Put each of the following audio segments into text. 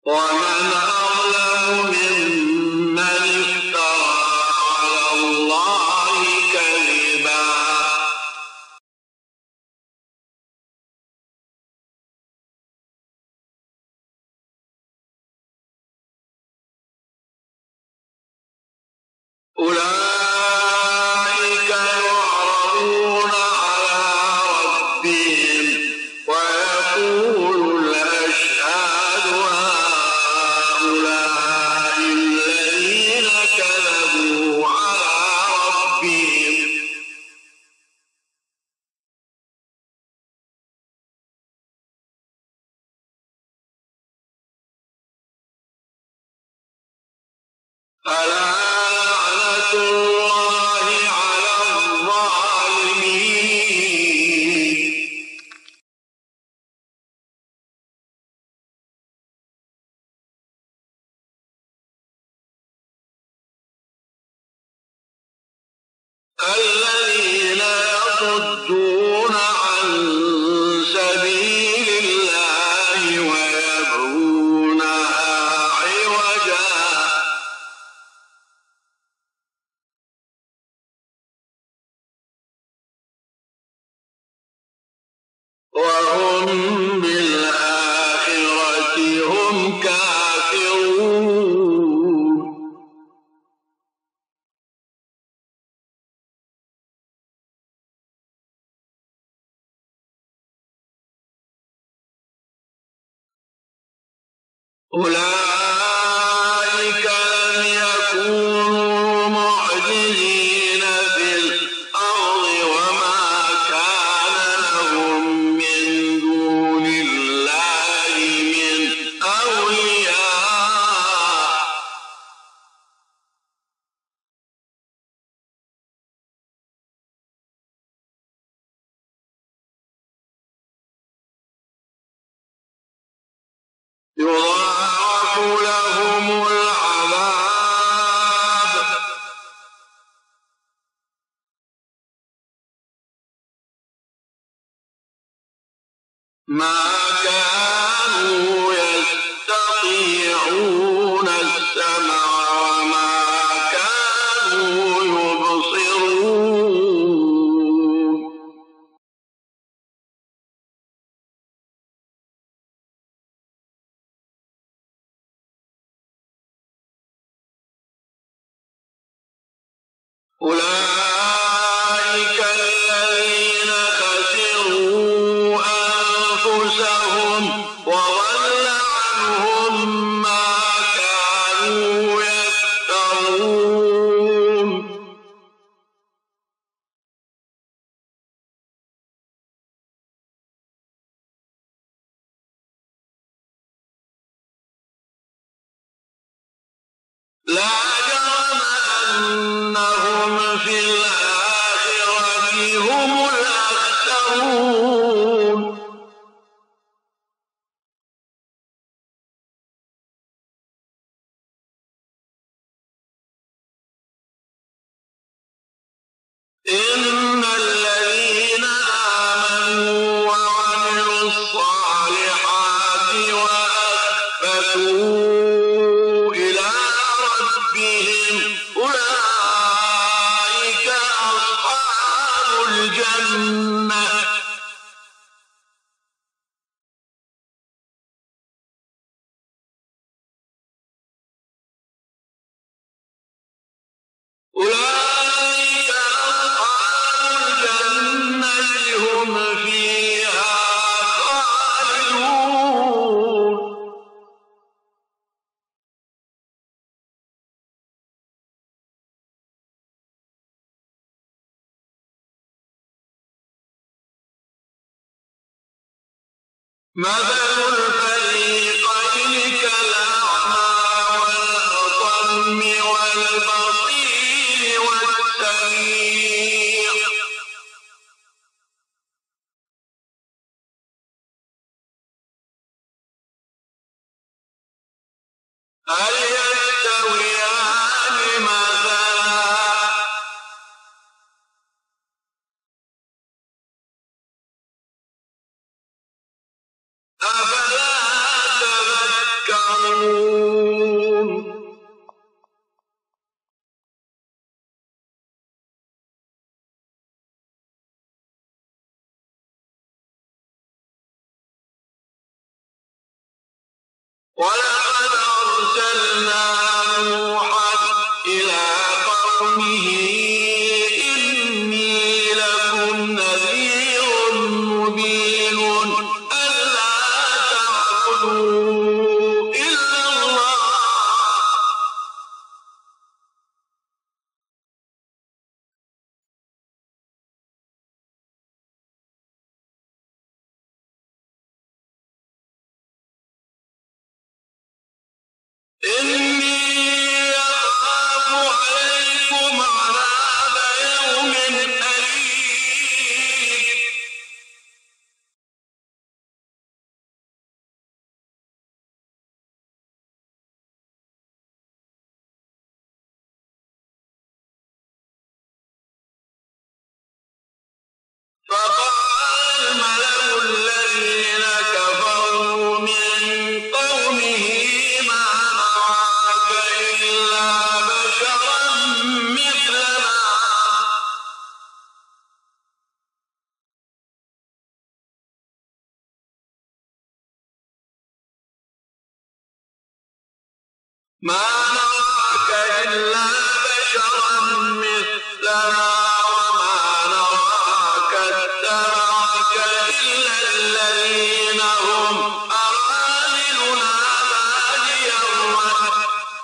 ومن أظلم ممن افترى على الله كذبا أولئك يعرضون على ربهم ويقول الأشهاد هؤلاء الذين كذبوا على ربهم ألا لعنة الله على الظالمين الذين يصدون عن سبيل الله ويبغونها عوجا وهم بالآخرة هم كافرون أولئك لم يكونوا معجزين في الأرض وما كان لهم من دون الله من أولياء يضاعف لهم العذاب ما كانوا يستطيعون السمع وما كانوا يبصرون أولئك الذين خسروا أنفسهم وضل عنهم ما كانوا يفترون لا جرم أنهم في الآخرة هم الأخسرون إن الذين آمنوا وعملوا الصالحات وأخبتوا إلى ربهم أولئك أصحاب الجنة أولئك أصحاب الجنة هم فيها خالدون مثل الفريقين كالأعمى والأصم والبصير والسميع هل يستويان مثلا أفلا تذكرون أرسلنا نوحا إلى قومه إني لكم نذير مبين ألا تعبدوا إلا الله إني أخاف عليكم عذاب يوم أليم فقال الملأ الذين كفروا من قومه ما نراك إلا بشرا مثلنا وما نراك اتبعك إلا الذين هم أرذلنا بادي الرأي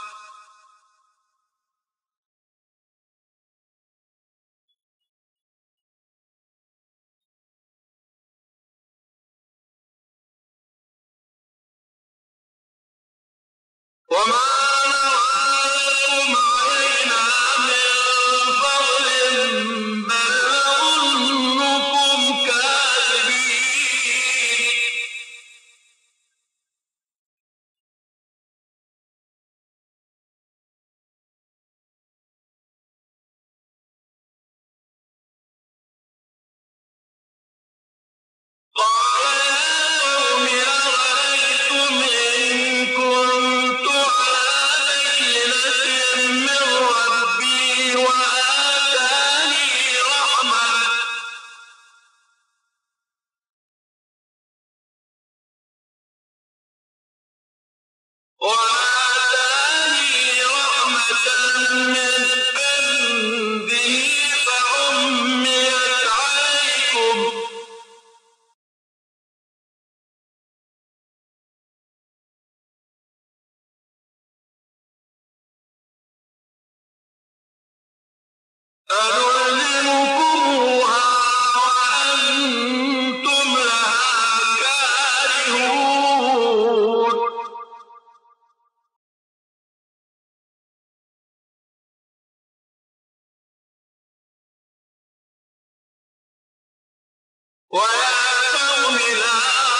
وما نرى لكم علينا من فضل بل نظنكم كاذبين قال يا قوم أرأيتم إن كنت على بينة من ربي وآتاني رحمة من عنده فعميت عليكم أنلزمكموها وأنتم لها كارهون ويا قوم لا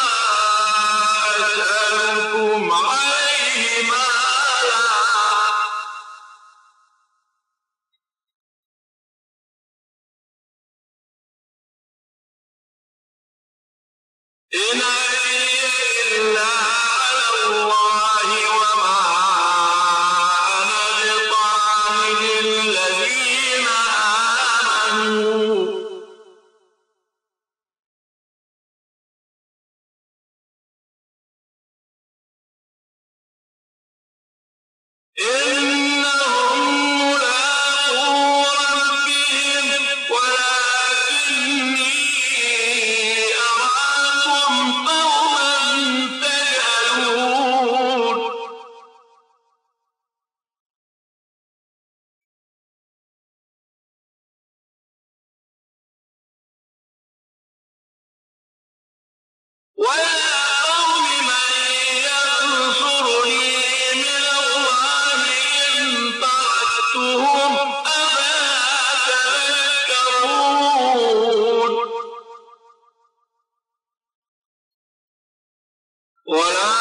أسألكم عليه مالا إن أجري إلا على الله وما أنا بطارد الذين آمنوا إنهم ملاقو ربهم ولكني أراكم قوما تجهلون ويا قوم من ينصرني من الله إن طردتهم أفلا تذكرون ولا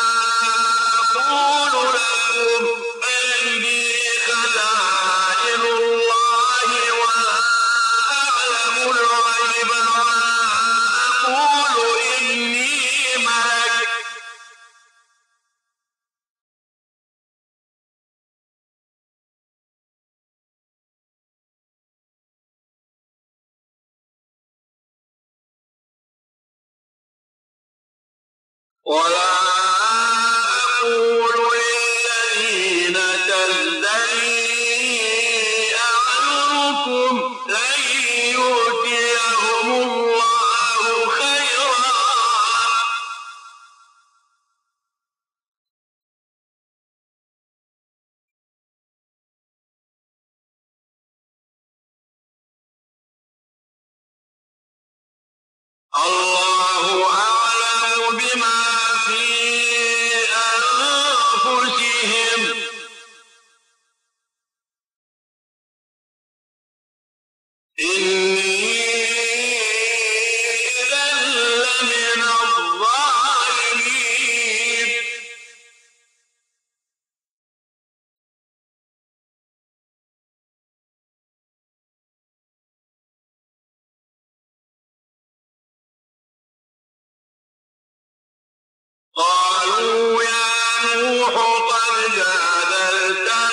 أقول لكم عندي خزائن الله ولا أعلم الغيب ولا أقول إني ملك ولا أقول للذين تزدري أعينكم لن يؤتيهم الله خيرا الله أعلم بما في أنفسهم إني إذا لمن الظالمين قالوا يا نوح قد جادلتنا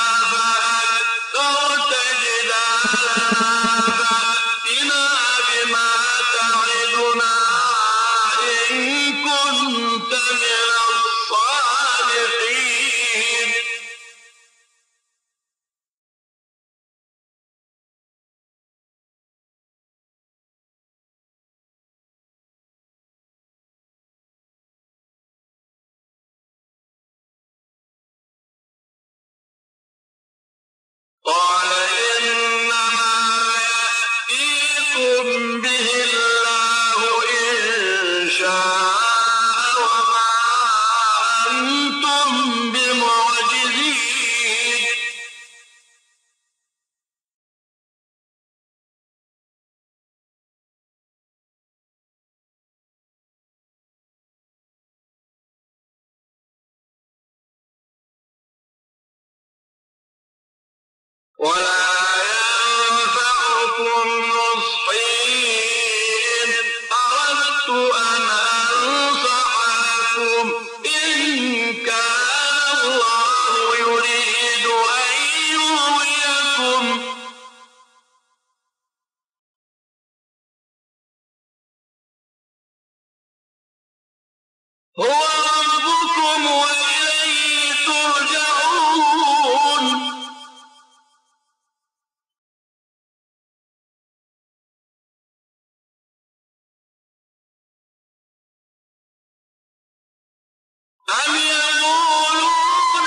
فأكثرت جدالنا فأتنا بما تعدنا إن كنت من الصادقين قال إنما يأتيكم به الله إن شاء وما أنتم بمعجزين ولا ينفعكم نصحي إن أردت أن أنصح لكم إن كان الله يريد أن يغويكم هو ربكم وإليه ترجعون أم يقولون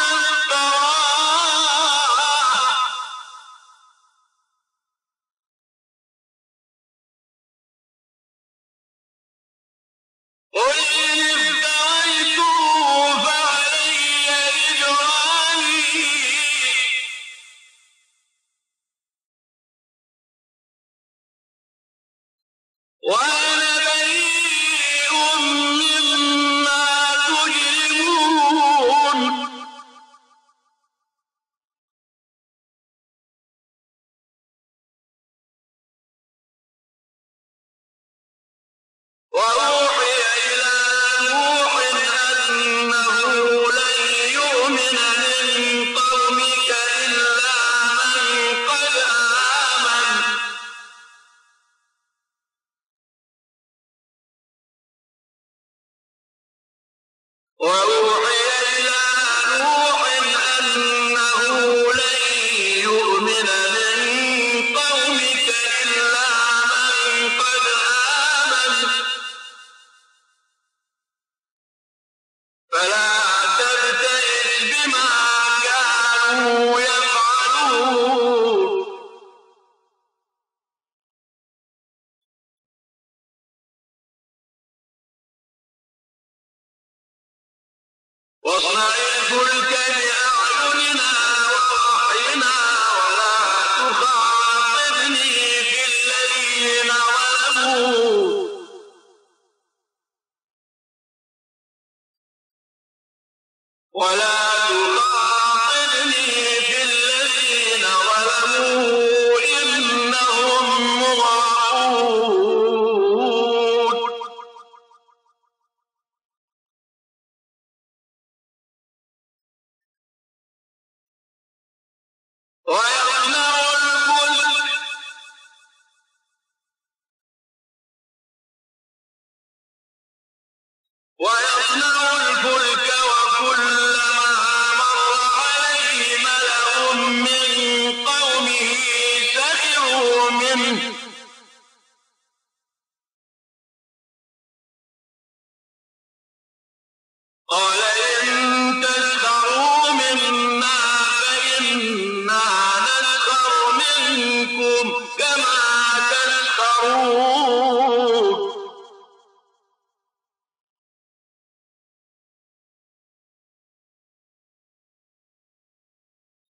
افتراه قل إن افتريته فعلي إجرامي وأنا بريء مما تجرمون وأوحي إلى نوح أنه لن يؤمن من قومك إلا من قد آمن وأوحي إلى نوح أنه لن يؤمن من قومك إلا من قد آمن فلا تبتئس بما كانوا يفعلون واصنع الفلك بأعيننا ووحينا ولا تخاطبني في الذين ظلموا إنهم مغرقون ويصنع الفلك وكلما مر عليه ملأ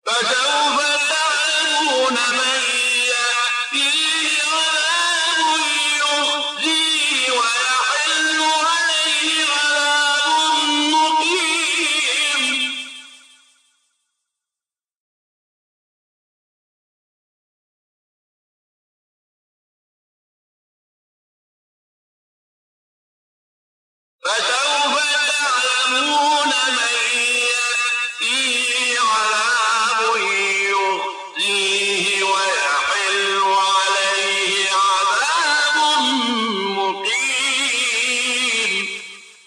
فسوف تعلمون من يأتيه عذاب يخزيه ويحل عليه عذاب مقيم. فسوف تعلمون من يأتيه عذاب يخزيه ويحل عليه عذاب مقيم.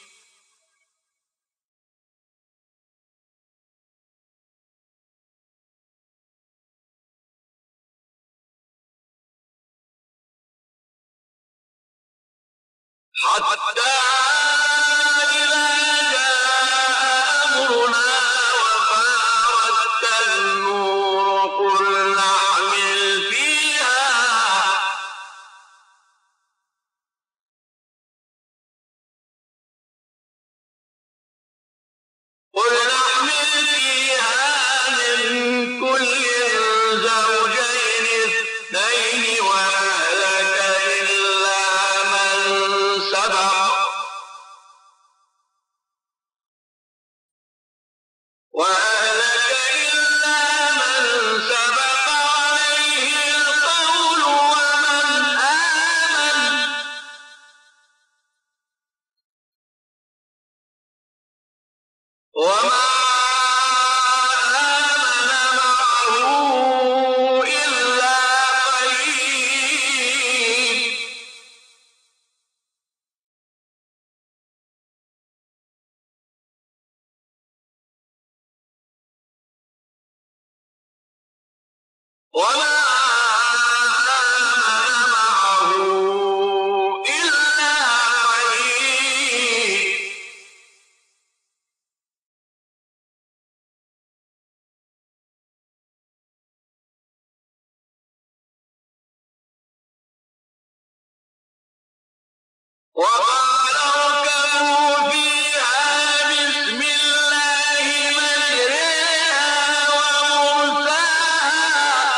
حتى إذا جاء أمرنا وفارت النور قل نحمل فيها من كل زوجين اثنين وأهلك إلا من سبق عليه القول ومن آمن وما آمن معه إلا قليل. وما آمن معه إلا قليل. وقال اركبوا فيها بسم الله مجريها ومرساها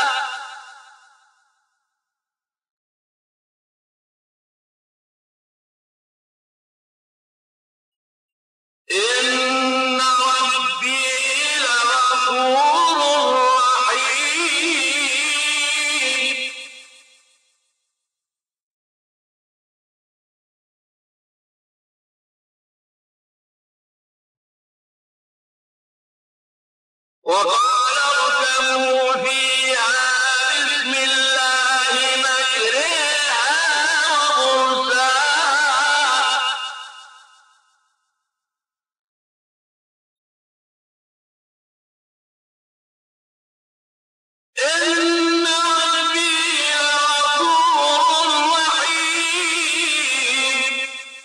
إن ربي لغفور رحيم. وقال اركبوا فيها بسم الله مجريها ومرساها إن ربي لغفور رحيم.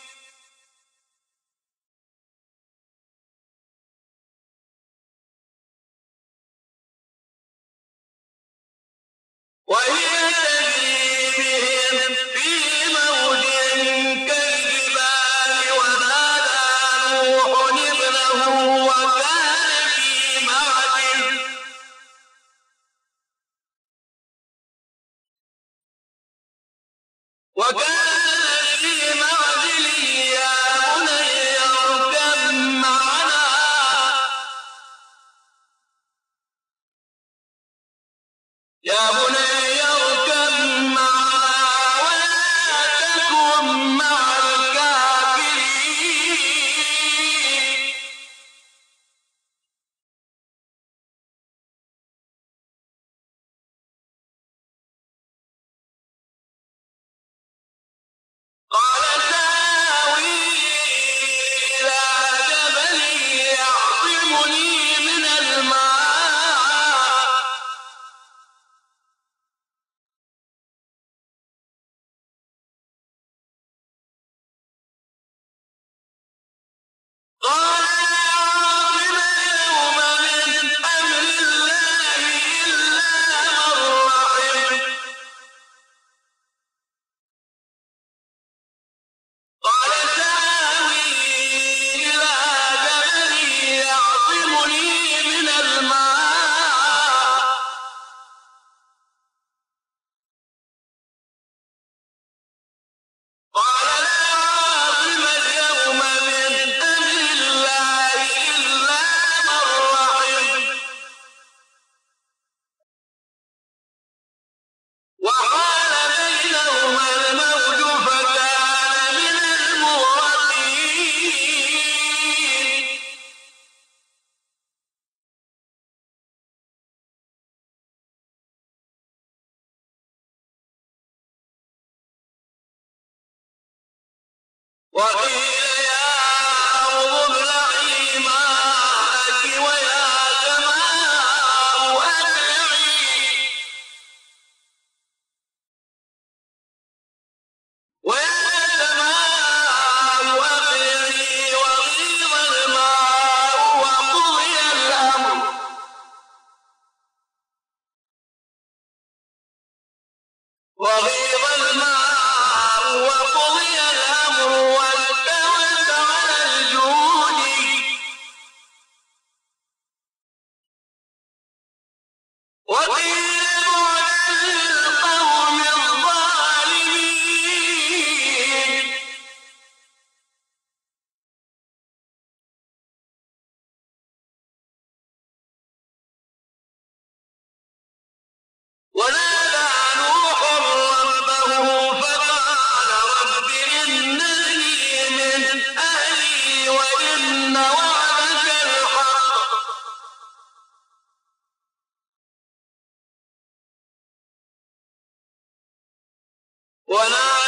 وهي تجري بهم في موج كالجبال ونادى نوح ابنه وكان في معزل يا بني اركب معنا ولا تكن مع الكافرين. قال سآوي إلى جبل يعصمني من الماء قال وقيل يا أرض ابلعي ماءك ويا سماء أقلعي وغيض الماء وقضي الأمر واستوت على الجود وقيل بعدا للقوم الظالمين ونادى نوح ربه فقال رب إنني من أهلي وإن وعدك الحق ونادى